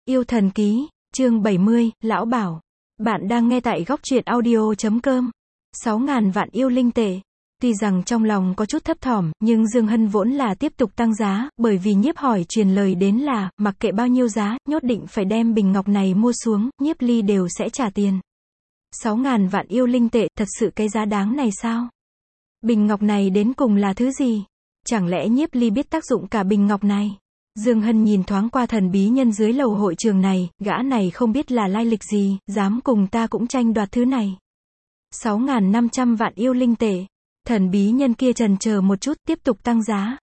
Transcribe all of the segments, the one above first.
Yêu thần ký, chương 70, Lão Bảo. Bạn đang nghe tại góc truyện audio.com. 6.000 vạn yêu linh tệ. Tuy rằng trong lòng có chút thấp thỏm, nhưng Dương Hân vốn là tiếp tục tăng giá, bởi vì Nhiếp Hỏi truyền lời đến là, mặc kệ bao nhiêu giá, nhốt định phải đem bình ngọc này mua xuống, Nhiếp Ly đều sẽ trả tiền. 6.000 vạn yêu linh tệ, thật sự cái giá đáng này sao? Bình ngọc này đến cùng là thứ gì? Chẳng lẽ Nhiếp Ly biết tác dụng cả bình ngọc này? Dương Hân nhìn thoáng qua thần bí nhân dưới lầu hội trường này, gã này không biết là lai lịch gì, dám cùng ta cũng tranh đoạt thứ này. 6.500 vạn yêu linh tệ. Thần bí nhân kia chần chờ một chút, tiếp tục tăng giá.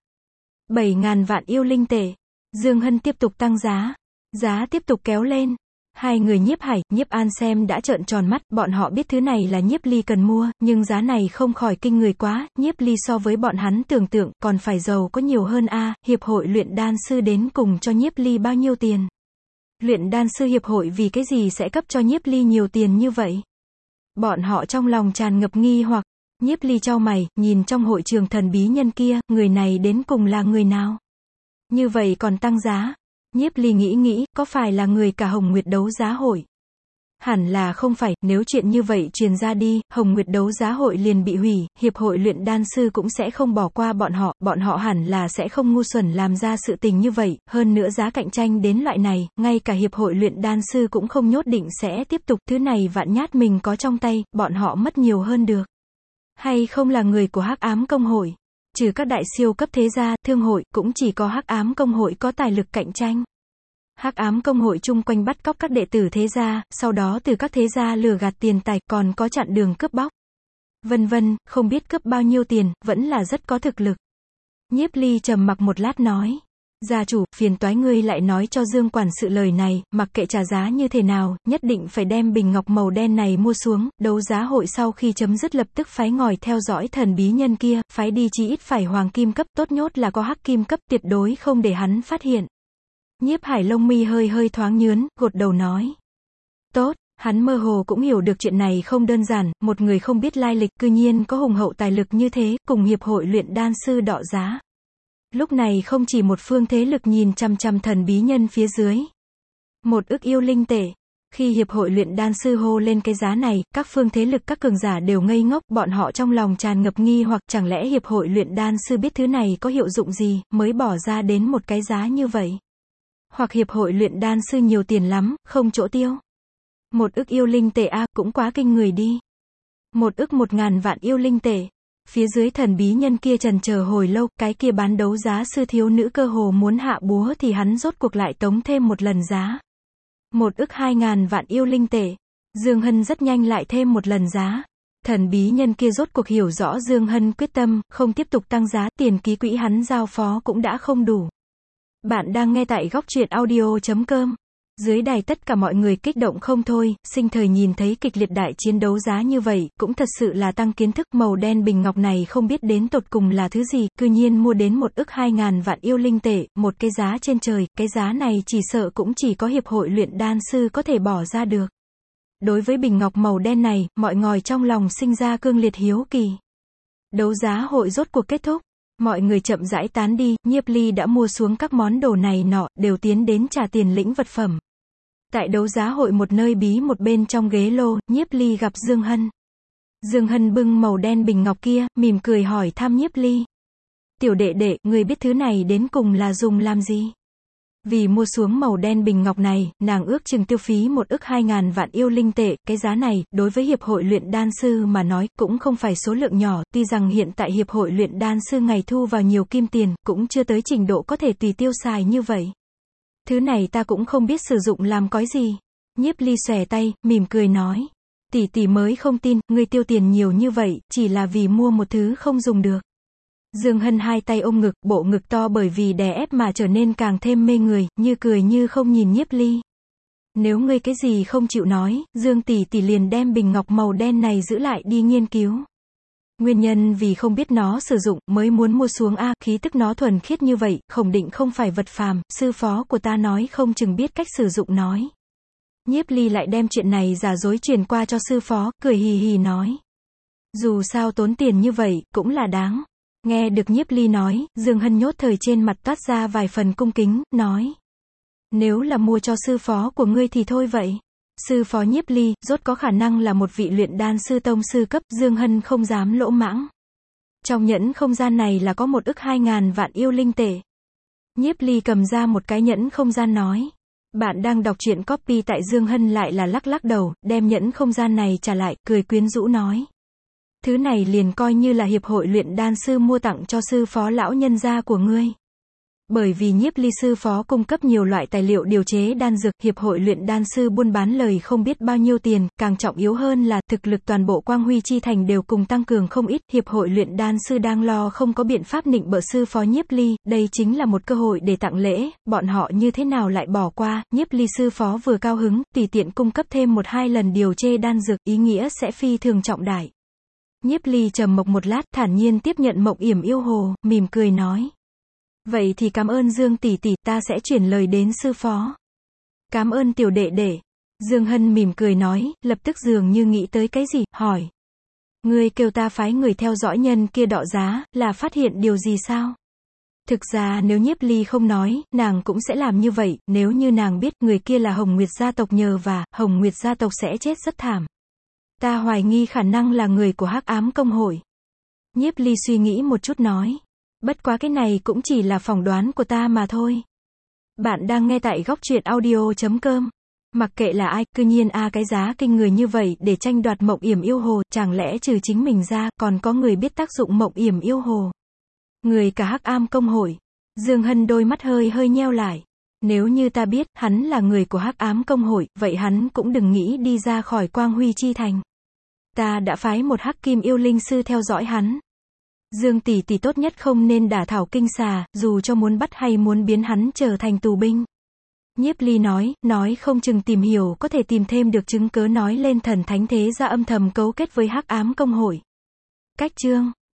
7.000 vạn yêu linh tệ. Dương Hân tiếp tục tăng giá. Giá tiếp tục kéo lên. Hai người Nhiếp Hải, Nhiếp An xem đã trợn tròn mắt, bọn họ biết thứ này là Nhiếp Ly cần mua, nhưng giá này không khỏi kinh người quá, Nhiếp Ly so với bọn hắn tưởng tượng, còn phải giàu có nhiều hơn a. Hiệp hội luyện đan sư đến cùng cho Nhiếp Ly bao nhiêu tiền? Luyện đan sư hiệp hội vì cái gì sẽ cấp cho Nhiếp Ly nhiều tiền như vậy? Bọn họ trong lòng tràn ngập nghi hoặc. Nhiếp Ly chau mày, nhìn trong hội trường thần bí nhân kia, người này đến cùng là người nào? Như vậy còn tăng giá? Nhiếp Ly nghĩ, có phải là người cả Hồng Nguyệt đấu giá hội? Hẳn là không phải, nếu chuyện như vậy truyền ra đi, Hồng Nguyệt đấu giá hội liền bị hủy, hiệp hội luyện đan sư cũng sẽ không bỏ qua bọn họ hẳn là sẽ không ngu xuẩn làm ra sự tình như vậy, hơn nữa giá cạnh tranh đến loại này, ngay cả hiệp hội luyện đan sư cũng không nhốt định sẽ tiếp tục, thứ này vạn nhát mình có trong tay, bọn họ mất nhiều hơn được. Hay không là người của Hắc Ám Công hội? Trừ các đại siêu cấp thế gia, thương hội, cũng chỉ có Hắc Ám Công hội có tài lực cạnh tranh. Hắc Ám Công hội chung quanh bắt cóc các đệ tử thế gia, sau đó từ các thế gia lừa gạt tiền tài, còn có chặn đường cướp bóc. Vân vân, không biết cướp bao nhiêu tiền, vẫn là rất có thực lực. Nhiếp Ly trầm mặc một lát nói. Gia chủ, phiền toái ngươi lại nói cho Dương quản sự lời này, mặc kệ trả giá như thế nào, nhất định phải đem bình ngọc màu đen này mua xuống, đấu giá hội sau khi chấm dứt lập tức phái ngòi theo dõi thần bí nhân kia, phái đi chí ít phải hoàng kim cấp, tốt nhốt là có hắc kim cấp, tuyệt đối không để hắn phát hiện. Nhiếp Hải lông mi hơi thoáng nhướn, gột đầu nói. Tốt, hắn mơ hồ cũng hiểu được chuyện này không đơn giản, một người không biết lai lịch, cư nhiên có hùng hậu tài lực như thế, cùng hiệp hội luyện đan sư đọ giá. Lúc này không chỉ một phương thế lực nhìn chằm chằm thần bí nhân phía dưới. 1 ức yêu linh tệ. Khi hiệp hội luyện đan sư hô lên cái giá này, các phương thế lực các cường giả đều ngây ngốc, bọn họ trong lòng tràn ngập nghi hoặc chẳng lẽ hiệp hội luyện đan sư biết thứ này có hiệu dụng gì, mới bỏ ra đến một cái giá như vậy. Hoặc hiệp hội luyện đan sư nhiều tiền lắm, không chỗ tiêu. 1 ức yêu linh tệ a, cũng quá kinh người đi. 1 ức 1.000 vạn yêu linh tệ. Phía dưới thần bí nhân kia trần chờ hồi lâu, cái kia bán đấu giá sư thiếu nữ cơ hồ muốn hạ búa thì hắn rốt cuộc lại tống thêm một lần giá. 1 ức 2.000 vạn yêu linh tệ. Dương Hân rất nhanh lại thêm một lần giá. Thần bí nhân kia rốt cuộc hiểu rõ Dương Hân quyết tâm, không tiếp tục tăng giá, tiền ký quỹ hắn giao phó cũng đã không đủ. Bạn đang nghe tại góc truyện audio.com. Dưới đài tất cả mọi người kích động không thôi, sinh thời nhìn thấy kịch liệt đại chiến đấu giá như vậy, cũng thật sự là tăng kiến thức. Màu đen bình ngọc này không biết đến tột cùng là thứ gì, cư nhiên mua đến 1 ức 2.000 vạn yêu linh tệ, một cái giá trên trời, cái giá này chỉ sợ cũng chỉ có hiệp hội luyện đan sư có thể bỏ ra được. Đối với bình ngọc màu đen này, mọi ngòi trong lòng sinh ra cương liệt hiếu kỳ. Đấu giá hội rốt cuộc kết thúc. Mọi người chậm rãi tán đi, Nhiếp Ly đã mua xuống các món đồ này nọ, đều tiến đến trả tiền lĩnh vật phẩm. Tại đấu giá hội một nơi bí một bên trong ghế lô, Nhiếp Ly gặp Dương Hân. Dương Hân bưng màu đen bình ngọc kia, mỉm cười hỏi thăm Nhiếp Ly. Tiểu đệ đệ, người biết thứ này đến cùng là dùng làm gì? Vì mua xuống màu đen bình ngọc này, nàng ước chừng tiêu phí 1 ức 2.000 vạn yêu linh tệ, cái giá này, đối với hiệp hội luyện đan sư mà nói, cũng không phải số lượng nhỏ, tuy rằng hiện tại hiệp hội luyện đan sư ngày thu vào nhiều kim tiền, cũng chưa tới trình độ có thể tùy tiêu xài như vậy. Thứ này ta cũng không biết sử dụng làm cái gì. Nhiếp Ly xòe tay, mỉm cười nói. Tỷ tỷ mới không tin, ngươi tiêu tiền nhiều như vậy, chỉ là vì mua một thứ không dùng được. Dương Hân hai tay ôm ngực, bộ ngực to bởi vì đè ép mà trở nên càng thêm mê người, như cười như không nhìn Nhiếp Ly. Nếu ngươi cái gì không chịu nói, Dương tỷ tỷ liền đem bình ngọc màu đen này giữ lại đi nghiên cứu. Nguyên nhân vì không biết nó sử dụng, mới muốn mua xuống a, khí tức nó thuần khiết như vậy, khổng định không phải vật phàm, sư phó của ta nói không chừng biết cách sử dụng nói. Nhiếp Ly lại đem chuyện này giả dối truyền qua cho sư phó, cười hì hì nói. Dù sao tốn tiền như vậy, cũng là đáng. Nghe được Nhiếp Ly nói, Dương Hân nhốt thời trên mặt toát ra vài phần cung kính, nói. Nếu là mua cho sư phó của ngươi thì thôi vậy. Sư phó Nhiếp Ly, rốt có khả năng là một vị luyện đan sư tông sư cấp, Dương Hân không dám lỗ mãng. Trong nhẫn không gian này là có 1.200.000 vạn yêu linh tệ. Nhiếp Ly cầm ra một cái nhẫn không gian nói. Bạn đang đọc truyện copy tại Dương Hân lại là lắc lắc đầu, đem nhẫn không gian này trả lại, cười quyến rũ nói. Thứ này liền coi như là hiệp hội luyện đan sư mua tặng cho sư phó lão nhân gia của ngươi. Bởi vì Nhiếp Ly sư phó cung cấp nhiều loại tài liệu điều chế đan dược, hiệp hội luyện đan sư buôn bán lời không biết bao nhiêu tiền, càng trọng yếu hơn là thực lực toàn bộ Quang Huy Chi Thành đều cùng tăng cường không ít, hiệp hội luyện đan sư đang lo không có biện pháp nịnh bợ sư phó Nhiếp Ly, đây chính là một cơ hội để tặng lễ, bọn họ như thế nào lại bỏ qua, Nhiếp Ly sư phó vừa cao hứng, tùy tiện cung cấp thêm 1-2 lần điều chế đan dược, ý nghĩa sẽ phi thường trọng đại. Nhiếp Ly trầm mặc một lát, thản nhiên tiếp nhận Mộng Yểm Yêu Hồ, mỉm cười nói. Vậy thì cảm ơn Dương tỷ tỷ, ta sẽ chuyển lời đến sư phó. Cảm ơn tiểu đệ đệ. Dương Hân mỉm cười nói, lập tức dường như nghĩ tới cái gì, hỏi. Ngươi kêu ta phái người theo dõi nhân kia đọ giá, là phát hiện điều gì sao? Thực ra nếu Nhiếp Ly không nói, nàng cũng sẽ làm như vậy, nếu như nàng biết người kia là Hồng Nguyệt gia tộc nhờ và, Hồng Nguyệt gia tộc sẽ chết rất thảm. Ta hoài nghi khả năng là người của Hắc Ám Công hội. Nhiếp Ly suy nghĩ một chút nói. Bất quá cái này cũng chỉ là phỏng đoán của ta mà thôi. Bạn đang nghe tại góc truyện audio.com. Mặc kệ là ai, cư nhiên cái giá kinh người như vậy để tranh đoạt Mộng Yểm Yêu Hồ, chẳng lẽ trừ chính mình ra, còn có người biết tác dụng Mộng Yểm Yêu Hồ. Người cả Hắc Ám Công hội. Dương Hân đôi mắt hơi nheo lại. Nếu như ta biết, hắn là người của Hắc Ám Công hội, vậy hắn cũng đừng nghĩ đi ra khỏi Quang Huy Chi Thành. Ta đã phái một Hắc Kim yêu linh sư theo dõi hắn. Dương tỷ tỷ tốt nhất không nên đả thảo kinh xà, dù cho muốn bắt hay muốn biến hắn trở thành tù binh. Nhiếp Ly nói không chừng tìm hiểu có thể tìm thêm được chứng cớ nói lên Thần Thánh Thế Gia âm thầm cấu kết với Hắc Ám Công hội. Cách chương